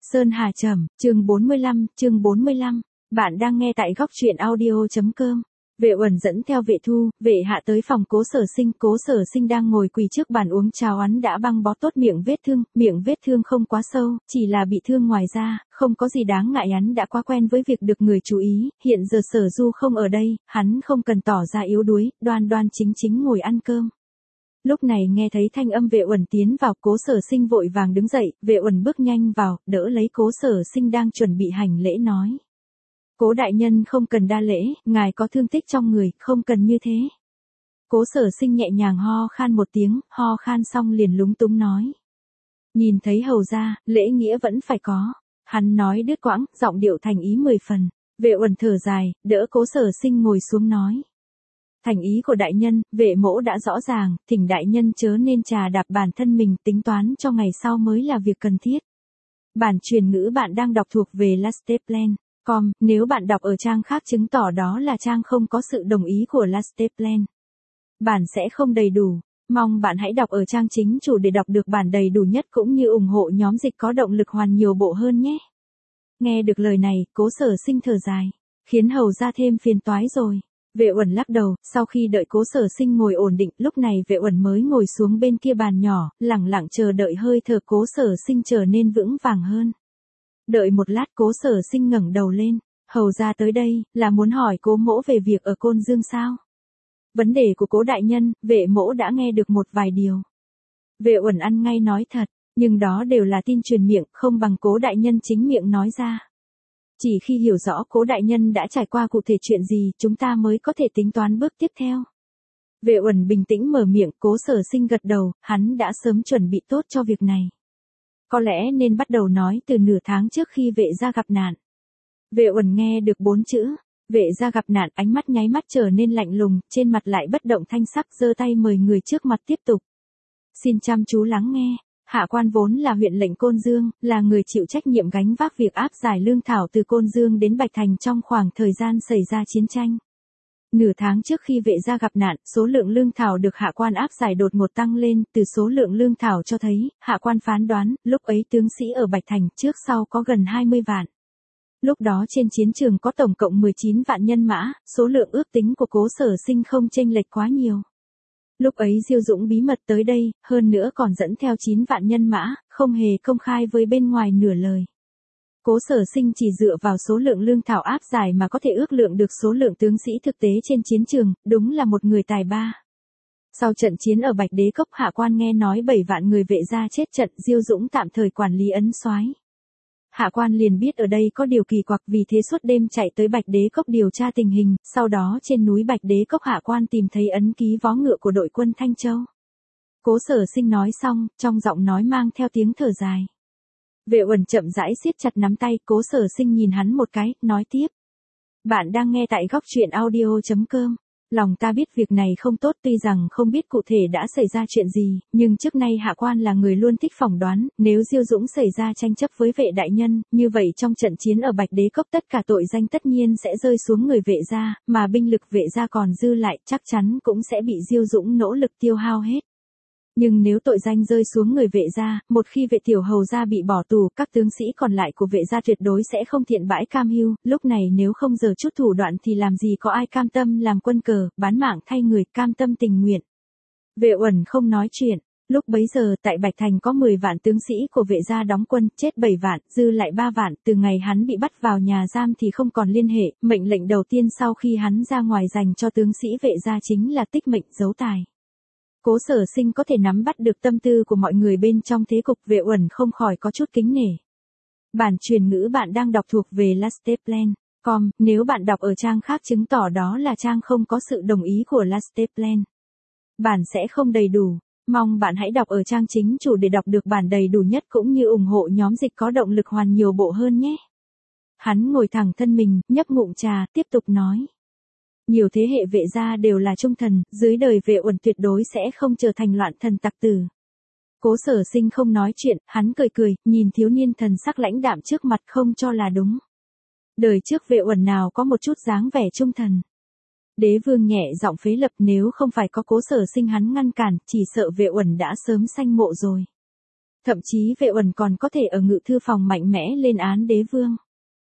Sơn Hà Trầm, chương 45, bạn đang nghe tại góc truyện audio.com. Vệ Uẩn dẫn theo Vệ Thu, Vệ Hạ tới phòng Cố Sở Sinh đang ngồi quỳ trước bàn uống trà, hắn đã băng bó tốt miệng vết thương không quá sâu, chỉ là bị thương ngoài da, không có gì đáng ngại, hắn đã quá quen với việc được người chú ý, hiện giờ Sở Du không ở đây, hắn không cần tỏ ra yếu đuối, đoan chính ngồi ăn cơm. Lúc này nghe thấy thanh âm Vệ Uẩn tiến vào, Cố Sở Sinh vội vàng đứng dậy, Vệ Uẩn bước nhanh vào, đỡ lấy Cố Sở Sinh đang chuẩn bị hành lễ nói. Cố đại nhân không cần đa lễ, ngài có thương tích trong người, không cần như thế. Cố Sở Sinh nhẹ nhàng ho khan một tiếng, ho khan xong liền lúng túng nói. Nhìn thấy hầu gia, lễ nghĩa vẫn phải có. Hắn nói đứt quãng, giọng điệu thành ý 10 phần. Vệ Uẩn thở dài, đỡ Cố Sở Sinh ngồi xuống nói. Thành ý của đại nhân, Vệ mỗ đã rõ ràng, thỉnh đại nhân chớ nên trà đạp bản thân mình, tính toán cho ngày sau mới là việc cần thiết. Bản truyền ngữ bạn đang đọc thuộc về Lasteplan. Nếu bạn đọc ở trang khác chứng tỏ đó là trang không có sự đồng ý của Lasteplan. Bản sẽ không đầy đủ, mong bạn hãy đọc ở trang chính chủ để đọc được bản đầy đủ nhất cũng như ủng hộ nhóm dịch có động lực hoàn nhiều bộ hơn nhé. Nghe được lời này, Cố Sở Sinh thở dài, khiến hầu ra thêm phiền toái rồi. Vệ Uẩn lắc đầu, sau khi đợi Cố Sở Sinh ngồi ổn định, lúc này Vệ Uẩn mới ngồi xuống bên kia bàn nhỏ, lặng lặng chờ đợi hơi thở Cố Sở Sinh trở nên vững vàng hơn. Đợi một lát, Cố Sở Sinh ngẩng đầu lên, hầu ra tới đây, là muốn hỏi Cố mỗ về việc ở Côn Dương sao? Vấn đề của Cố đại nhân, Vệ mỗ đã nghe được một vài điều. Vệ Uẩn ăn ngay nói thật, nhưng đó đều là tin truyền miệng, không bằng Cố đại nhân chính miệng nói ra. Chỉ khi hiểu rõ Cố đại nhân đã trải qua cụ thể chuyện gì, chúng ta mới có thể tính toán bước tiếp theo. Vệ Uẩn bình tĩnh mở miệng, Cố Sở Sinh gật đầu, hắn đã sớm chuẩn bị tốt cho việc này. Có lẽ nên bắt đầu nói từ nửa tháng trước khi Vệ gia gặp nạn. Vệ Uẩn nghe được 4 chữ, Vệ gia gặp nạn, ánh mắt nháy mắt trở nên lạnh lùng, trên mặt lại bất động thanh sắc, giơ tay mời người trước mặt tiếp tục. Xin chăm chú lắng nghe. Hạ quan vốn là huyện lệnh Côn Dương, là người chịu trách nhiệm gánh vác việc áp giải lương thảo từ Côn Dương đến Bạch Thành trong khoảng thời gian xảy ra chiến tranh. Nửa tháng trước khi Vệ gia gặp nạn, số lượng lương thảo được hạ quan áp giải đột ngột tăng lên, từ số lượng lương thảo cho thấy, hạ quan phán đoán, lúc ấy tướng sĩ ở Bạch Thành trước sau có gần 20 vạn. Lúc đó trên chiến trường có tổng cộng 19 vạn nhân mã, số lượng ước tính của Cố Sở Sinh không chênh lệch quá nhiều. Lúc ấy Diêu Dũng bí mật tới đây, hơn nữa còn dẫn theo 9 vạn nhân mã, không hề công khai với bên ngoài nửa lời. Cố Sở Sinh chỉ dựa vào số lượng lương thảo áp giải mà có thể ước lượng được số lượng tướng sĩ thực tế trên chiến trường, đúng là một người tài ba. Sau trận chiến ở Bạch Đế Cốc, hạ quan nghe nói 7 vạn người Vệ gia chết trận, Diêu Dũng tạm thời quản lý ấn soái. Hạ quan liền biết ở đây có điều kỳ quặc, vì thế suốt đêm chạy tới Bạch Đế Cốc điều tra tình hình, sau đó trên núi Bạch Đế Cốc hạ quan tìm thấy ấn ký vó ngựa của đội quân Thanh Châu. Cố Sở Sinh nói xong, trong giọng nói mang theo tiếng thở dài. Vệ Uẩn chậm rãi siết chặt nắm tay, Cố Sở Sinh nhìn hắn một cái, nói tiếp. Bạn đang nghe tại góc truyện audio.com. Lòng ta biết việc này không tốt, tuy rằng không biết cụ thể đã xảy ra chuyện gì, nhưng trước nay hạ quan là người luôn thích phỏng đoán, nếu Diêu Dũng xảy ra tranh chấp với Vệ đại nhân, như vậy trong trận chiến ở Bạch Đế Cốc tất cả tội danh tất nhiên sẽ rơi xuống người Vệ gia, mà binh lực Vệ gia còn dư lại, chắc chắn cũng sẽ bị Diêu Dũng nỗ lực tiêu hao hết. Nhưng nếu tội danh rơi xuống người Vệ gia, một khi Vệ tiểu hầu gia bị bỏ tù, các tướng sĩ còn lại của Vệ gia tuyệt đối sẽ không thiện bãi cam hưu, lúc này nếu không giở chút thủ đoạn thì làm gì có ai cam tâm làm quân cờ, bán mạng thay người, cam tâm tình nguyện. Vệ Uẩn không nói chuyện, lúc bấy giờ tại Bạch Thành có 10 vạn tướng sĩ của Vệ gia đóng quân, chết 7 vạn, dư lại 3 vạn, từ ngày hắn bị bắt vào nhà giam thì không còn liên hệ, mệnh lệnh đầu tiên sau khi hắn ra ngoài dành cho tướng sĩ Vệ gia chính là tích mệnh giấu tài. Cố Sở Sinh có thể nắm bắt được tâm tư của mọi người bên trong thế cục, Vệ Uẩn không khỏi có chút kính nể. Bản truyền ngữ bạn đang đọc thuộc về Lasteplan. Nếu bạn đọc ở trang khác chứng tỏ đó là trang không có sự đồng ý của Lasteplan. Bản sẽ không đầy đủ, mong bạn hãy đọc ở trang chính chủ để đọc được bản đầy đủ nhất cũng như ủng hộ nhóm dịch có động lực hoàn nhiều bộ hơn nhé. Hắn ngồi thẳng thân mình, nhấp ngụm trà, tiếp tục nói. Nhiều thế hệ Vệ gia đều là trung thần, dưới đời Vệ Uẩn tuyệt đối sẽ không trở thành loạn thần tặc tử. Cố Sở Sinh không nói chuyện, hắn cười, nhìn thiếu niên thần sắc lãnh đạm trước mặt không cho là đúng. Đời trước Vệ Uẩn nào có một chút dáng vẻ trung thần. Đế vương nhẹ giọng phế lập, nếu không phải có Cố Sở Sinh hắn ngăn cản, chỉ sợ Vệ Uẩn đã sớm sanh mộ rồi. Thậm chí Vệ Uẩn còn có thể ở ngự thư phòng mạnh mẽ lên án đế vương.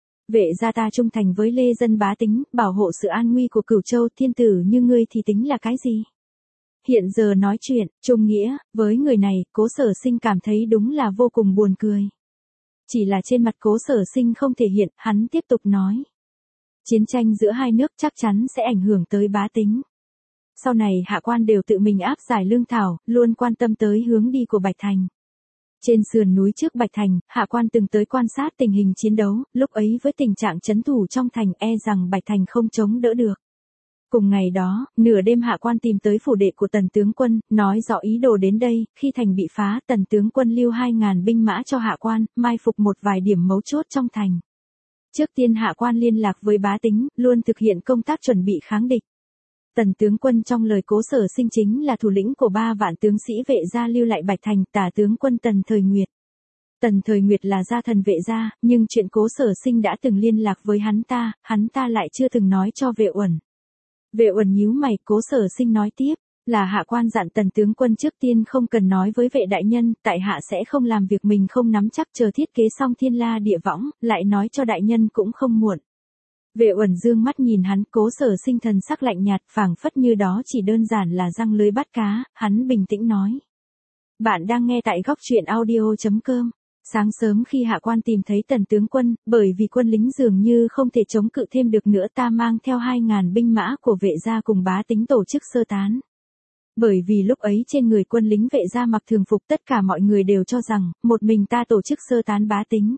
Vệ gia ta trung thành với lê dân bá tính, bảo hộ sự an nguy của Cửu Châu, thiên tử như ngươi thì tính là cái gì? Hiện giờ nói chuyện, trung nghĩa, với người này, Cố Sở Sinh cảm thấy đúng là vô cùng buồn cười. Chỉ là trên mặt Cố Sở Sinh không thể hiện, hắn tiếp tục nói. Chiến tranh giữa hai nước chắc chắn sẽ ảnh hưởng tới bá tính. Sau này hạ quan đều tự mình áp giải lương thảo, luôn quan tâm tới hướng đi của Bạch Thành. Trên sườn núi trước Bạch Thành, hạ quan từng tới quan sát tình hình chiến đấu, lúc ấy với tình trạng trấn thủ trong thành e rằng Bạch Thành không chống đỡ được. Cùng ngày đó, nửa đêm hạ quan tìm tới phủ đệ của Tần tướng quân, nói rõ ý đồ đến đây, khi thành bị phá, Tần tướng quân lưu 2.000 binh mã cho hạ quan, mai phục một vài điểm mấu chốt trong thành. Trước tiên hạ quan liên lạc với bá tính, luôn thực hiện công tác chuẩn bị kháng địch. Tần tướng quân trong lời Cố Sở Sinh chính là thủ lĩnh của 3 vạn tướng sĩ Vệ gia lưu lại Bạch Thành, tả tướng quân Tần Thời Nguyệt. Tần Thời Nguyệt là gia thần Vệ gia, nhưng chuyện Cố Sở Sinh đã từng liên lạc với hắn ta lại chưa từng nói cho Vệ Uẩn. Vệ Uẩn nhíu mày, Cố Sở Sinh nói tiếp, là hạ quan dặn Tần tướng quân trước tiên không cần nói với Vệ đại nhân, tại hạ sẽ không làm việc mình không nắm chắc, chờ thiết kế xong thiên la địa võng, lại nói cho đại nhân cũng không muộn. Vệ Uẩn dương mắt nhìn hắn, Cố Sở Sinh thần sắc lạnh nhạt, phảng phất như đó chỉ đơn giản là giăng lưới bắt cá, hắn bình tĩnh nói. Bạn đang nghe tại góc truyện audio.com. Sáng sớm khi hạ quan tìm thấy Tần tướng quân, bởi vì quân lính dường như không thể chống cự thêm được nữa, ta mang theo 2.000 binh mã của Vệ gia cùng bá tính tổ chức sơ tán. Bởi vì lúc ấy trên người quân lính Vệ gia mặc thường phục, tất cả mọi người đều cho rằng, một mình ta tổ chức sơ tán bá tính.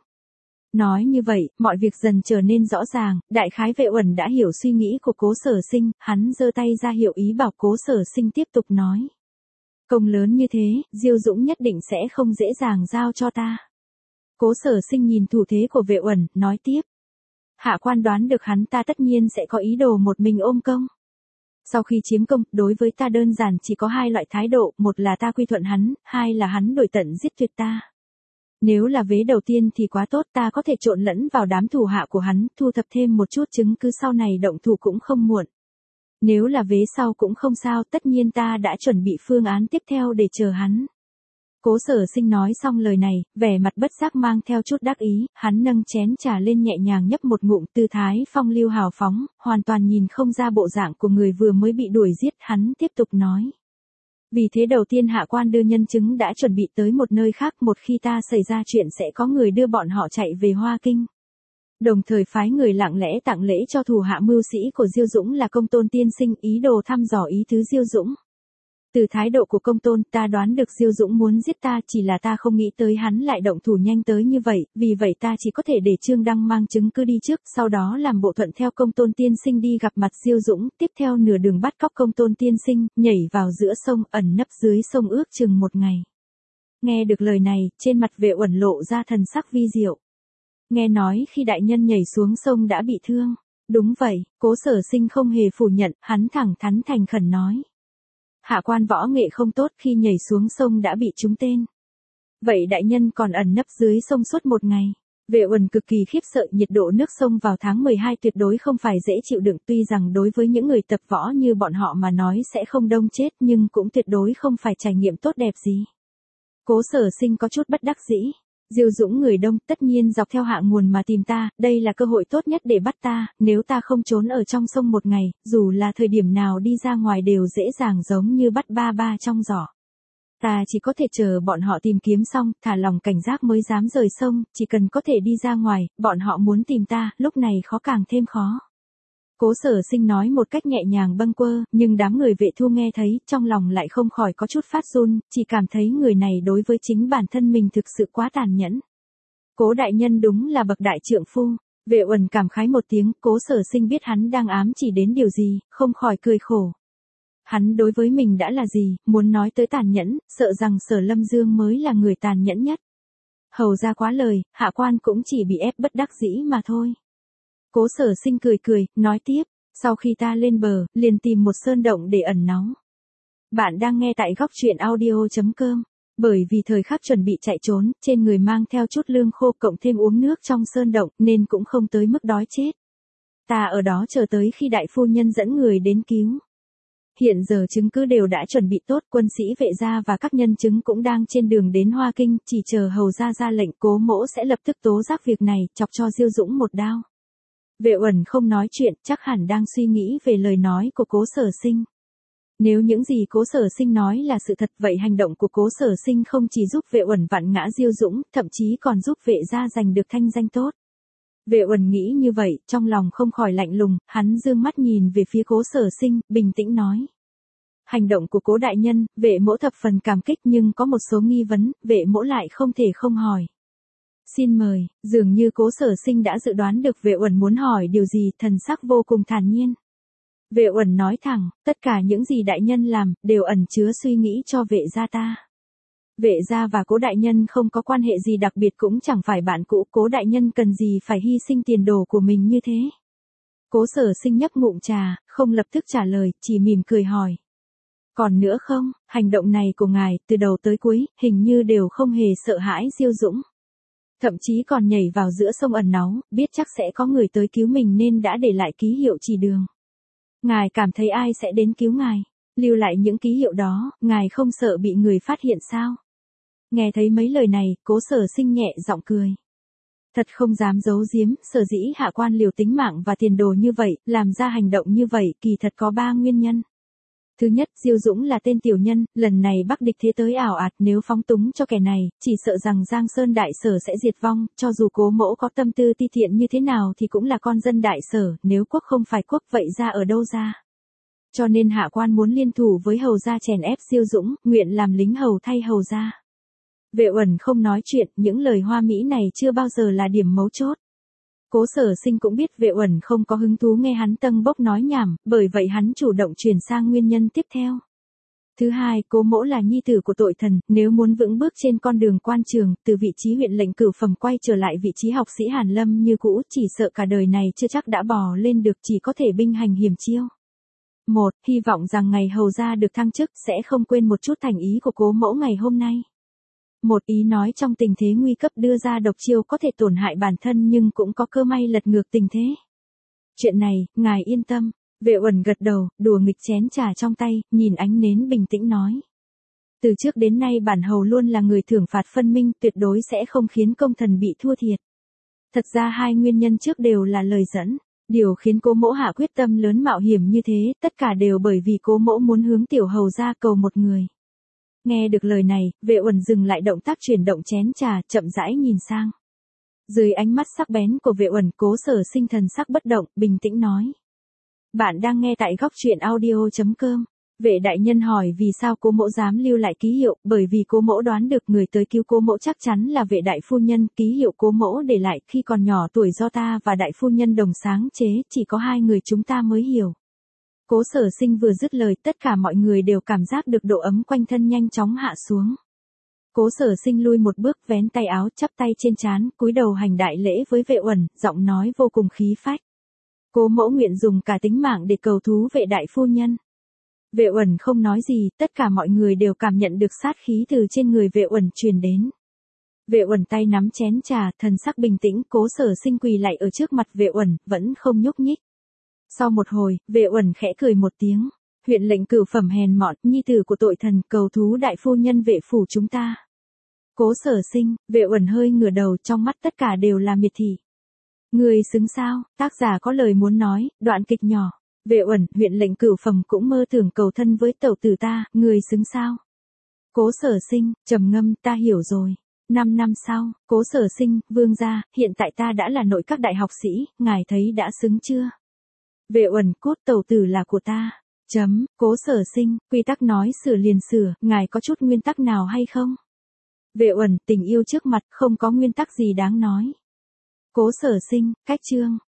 Nói như vậy, mọi việc dần trở nên rõ ràng, đại khái Vệ Uẩn đã hiểu suy nghĩ của Cố Sở Sinh, hắn giơ tay ra hiệu ý bảo Cố Sở Sinh tiếp tục nói. Công lớn như thế, Diêu Dũng nhất định sẽ không dễ dàng giao cho ta. Cố Sở Sinh nhìn thủ thế của Vệ Uẩn, nói tiếp. Hạ quan đoán được hắn ta tất nhiên sẽ có ý đồ một mình ôm công. Sau khi chiếm công, đối với ta đơn giản chỉ có 2 loại thái độ, một là ta quy thuận hắn, 2 là hắn đuổi tận giết tuyệt ta. Nếu là vế đầu tiên thì quá tốt, ta có thể trộn lẫn vào đám thủ hạ của hắn, thu thập thêm một chút chứng cứ sau này động thủ cũng không muộn. Nếu là vế sau cũng không sao, tất nhiên ta đã chuẩn bị phương án tiếp theo để chờ hắn. Cố Sở Sinh nói xong lời này, vẻ mặt bất giác mang theo chút đắc ý, hắn nâng chén trà lên nhẹ nhàng nhấp một ngụm, tư thái phong lưu hào phóng, hoàn toàn nhìn không ra bộ dạng của người vừa mới bị đuổi giết, hắn tiếp tục nói. Vì thế đầu tiên hạ quan đưa nhân chứng đã chuẩn bị tới một nơi khác, một khi ta xảy ra chuyện sẽ có người đưa bọn họ chạy về Hoa Kinh. Đồng thời phái người lặng lẽ tặng lễ cho thủ hạ mưu sĩ của Diêu Dũng là Công Tôn tiên sinh, ý đồ thăm dò ý tứ Diêu Dũng. Từ thái độ của Công Tôn, ta đoán được Diêu Dũng muốn giết ta, chỉ là ta không nghĩ tới hắn lại động thủ nhanh tới như vậy, vì vậy ta chỉ có thể để Trương Đăng mang chứng cứ đi trước, sau đó làm bộ thuận theo Công Tôn tiên sinh đi gặp mặt Diêu Dũng, tiếp theo nửa đường bắt cóc Công Tôn tiên sinh, nhảy vào giữa sông, ẩn nấp dưới sông ước chừng 1 ngày. Nghe được lời này, trên mặt Vệ Uẩn lộ ra thần sắc vi diệu. Nghe nói khi đại nhân nhảy xuống sông đã bị thương. Đúng vậy, Cố Sở Sinh không hề phủ nhận, hắn thẳng thắn thành khẩn nói. Hạ quan võ nghệ không tốt, khi nhảy xuống sông đã bị trúng tên. Vậy đại nhân còn ẩn nấp dưới sông suốt 1 ngày. Vệ Uẩn cực kỳ khiếp sợ, nhiệt độ nước sông vào tháng 12 tuyệt đối không phải dễ chịu đựng, tuy rằng đối với những người tập võ như bọn họ mà nói sẽ không đông chết, nhưng cũng tuyệt đối không phải trải nghiệm tốt đẹp gì. Cố Sở Sinh có chút bất đắc dĩ. Diêu Dũng người đông, tất nhiên dọc theo hạ nguồn mà tìm ta, đây là cơ hội tốt nhất để bắt ta, nếu ta không trốn ở trong sông 1 ngày, dù là thời điểm nào đi ra ngoài đều dễ dàng giống như bắt ba ba trong giỏ. Ta chỉ có thể chờ bọn họ tìm kiếm xong, thả lòng cảnh giác mới dám rời sông, chỉ cần có thể đi ra ngoài, bọn họ muốn tìm ta, lúc này khó càng thêm khó. Cố Sở Sinh nói một cách nhẹ nhàng bâng quơ, nhưng đám người Vệ Thu nghe thấy, trong lòng lại không khỏi có chút phát run, chỉ cảm thấy người này đối với chính bản thân mình thực sự quá tàn nhẫn. Cố đại nhân đúng là bậc đại trượng phu. Vệ Uẩn cảm khái một tiếng, Cố Sở Sinh biết hắn đang ám chỉ đến điều gì, không khỏi cười khổ. Hắn đối với mình đã là gì, muốn nói tới tàn nhẫn, sợ rằng Sở Lâm Dương mới là người tàn nhẫn nhất. Hầu ra quá lời, hạ quan cũng chỉ bị ép bất đắc dĩ mà thôi. Cố Sở Sinh cười cười, nói tiếp, sau khi ta lên bờ, liền tìm một sơn động để ẩn náu. Bạn đang nghe tại góc truyện audio.com. Bởi vì thời khắc chuẩn bị chạy trốn, trên người mang theo chút lương khô cộng thêm uống nước trong sơn động nên cũng không tới mức đói chết. Ta ở đó chờ tới khi đại phu nhân dẫn người đến cứu. Hiện giờ chứng cứ đều đã chuẩn bị tốt, quân sĩ Vệ gia và các nhân chứng cũng đang trên đường đến Hoa Kinh, chỉ chờ hầu gia ra lệnh, Cố Mỗ sẽ lập tức tố giác việc này, chọc cho Diêu Dũng một đao. Vệ Uẩn không nói chuyện, chắc hẳn đang suy nghĩ về lời nói của Cố Sở Sinh. Nếu những gì Cố Sở Sinh nói là sự thật, vậy hành động của Cố Sở Sinh không chỉ giúp Vệ Uẩn vặn ngã Diêu Dũng, thậm chí còn giúp Vệ gia giành được thanh danh tốt. Vệ Uẩn nghĩ như vậy, trong lòng không khỏi lạnh lùng, hắn dương mắt nhìn về phía Cố Sở Sinh, bình tĩnh nói. Hành động của Cố đại nhân, Vệ mỗ thập phần cảm kích, nhưng có một số nghi vấn, Vệ mỗ lại không thể không hỏi. Xin mời. Dường như Cố Sở Sinh đã dự đoán được Vệ Uẩn muốn hỏi điều gì, thần sắc vô cùng thản nhiên. Vệ Uẩn nói thẳng, tất cả những gì đại nhân làm, đều ẩn chứa suy nghĩ cho Vệ gia ta. Vệ gia và Cố đại nhân không có quan hệ gì đặc biệt, cũng chẳng phải bạn cũ, Cố đại nhân cần gì phải hy sinh tiền đồ của mình như thế. Cố Sở Sinh nhấp ngụm trà, không lập tức trả lời, chỉ mỉm cười hỏi. Còn nữa không, hành động này của ngài, từ đầu tới cuối, hình như đều không hề sợ hãi Diêu Dũng. Thậm chí còn nhảy vào giữa sông ẩn náu, biết chắc sẽ có người tới cứu mình nên đã để lại ký hiệu chỉ đường. Ngài cảm thấy ai sẽ đến cứu ngài? Lưu lại những ký hiệu đó, ngài không sợ bị người phát hiện sao? Nghe thấy mấy lời này, Cố Sở Sinh nhẹ giọng cười. Thật không dám giấu giếm, sở dĩ hạ quan liều tính mạng và tiền đồ như vậy, làm ra hành động như vậy, kỳ thật có 3 nguyên nhân. Thứ nhất, Diêu Dũng là tên tiểu nhân, lần này Bắc địch thế tới ảo ạt, nếu phóng túng cho kẻ này, chỉ sợ rằng Giang Sơn đại sở sẽ diệt vong, cho dù Cố mỗ có tâm tư ti thiện như thế nào thì cũng là con dân đại sở, nếu quốc không phải quốc vậy ra ở đâu ra. Cho nên hạ quan muốn liên thủ với hầu gia chèn ép Diêu Dũng, nguyện làm lính hầu thay hầu gia. Vệ Uẩn không nói chuyện, những lời hoa mỹ này chưa bao giờ là điểm mấu chốt. Cố Sở Sinh cũng biết Vệ Uẩn không có hứng thú nghe hắn tâng bốc nói nhảm, bởi vậy hắn chủ động chuyển sang nguyên nhân tiếp theo. Thứ hai, Cố mỗ là nhi tử của tội thần, nếu muốn vững bước trên con đường quan trường, từ vị trí huyện lệnh cửu phẩm quay trở lại vị trí học sĩ Hàn Lâm như cũ, chỉ sợ cả đời này chưa chắc đã bò lên được, chỉ có thể binh hành hiểm chiêu. Một, hy vọng rằng ngày hầu gia được thăng chức sẽ không quên một chút thành ý của Cố mỗ ngày hôm nay. Một ý nói trong tình thế nguy cấp đưa ra độc chiêu có thể tổn hại bản thân nhưng cũng có cơ may lật ngược tình thế. Chuyện này, ngài yên tâm. Vệ Uẩn gật đầu, đùa nghịch chén trà trong tay, nhìn ánh nến bình tĩnh nói. Từ trước đến nay bản hầu luôn là người thưởng phạt phân minh, tuyệt đối sẽ không khiến công thần bị thua thiệt. Thật ra 2 nguyên nhân trước đều là lời dẫn. Điều khiến Cố mỗ hạ quyết tâm lớn mạo hiểm như thế, tất cả đều bởi vì Cố mỗ muốn hướng tiểu hầu ra cầu một người. Nghe được lời này, Vệ Uẩn dừng lại động tác chuyển động chén trà, chậm rãi nhìn sang. Dưới ánh mắt sắc bén của Vệ Uẩn, Cố Sở Sinh thần sắc bất động, bình tĩnh nói. Bạn đang nghe tại góc truyện audio.com. Vệ đại nhân hỏi vì sao Cố mỗ dám lưu lại ký hiệu, bởi vì Cố mỗ đoán được người tới cứu Cố mỗ chắc chắn là Vệ đại phu nhân, ký hiệu Cố mỗ để lại khi còn nhỏ tuổi do ta và đại phu nhân đồng sáng chế, chỉ có 2 người chúng ta mới hiểu. Cố Sở Sinh vừa dứt lời, tất cả mọi người đều cảm giác được độ ấm quanh thân nhanh chóng hạ xuống. Cố Sở Sinh lui một bước, vén tay áo, chắp tay trên trán, cúi đầu hành đại lễ với Vệ Uẩn, giọng nói vô cùng khí phách. Cố mỗ nguyện dùng cả tính mạng để cầu thú Vệ đại phu nhân. Vệ Uẩn không nói gì, tất cả mọi người đều cảm nhận được sát khí từ trên người Vệ Uẩn truyền đến. Vệ Uẩn tay nắm chén trà, thần sắc bình tĩnh, Cố Sở Sinh quỳ lạy ở trước mặt Vệ Uẩn, vẫn không nhúc nhích. Sau một hồi, Vệ Uẩn khẽ cười một tiếng. Huyện lệnh cửu phẩm hèn mọn, nhi tử của tội thần, cầu thú đại phu nhân Vệ phủ chúng ta. Cố Sở Sinh, Vệ Uẩn hơi ngửa đầu, trong mắt tất cả đều là miệt thị. Người xứng sao? Tác giả có lời muốn nói, đoạn kịch nhỏ. Vệ Uẩn, huyện lệnh cửu phẩm cũng mơ tưởng cầu thân với tẩu tử ta, người xứng sao? Cố Sở Sinh, trầm ngâm, ta hiểu rồi. 5 năm sau, Cố Sở Sinh, vương gia, hiện tại ta đã là nội các đại học sĩ, ngài thấy đã xứng chưa? Vệ Uẩn, cốt tẩu tử là của ta. Cố Sở Sinh, quy tắc nói sửa liền sửa, ngài có chút nguyên tắc nào hay không? Vệ Uẩn, tình yêu trước mặt, không có nguyên tắc gì đáng nói. Cố Sở Sinh, cách chương.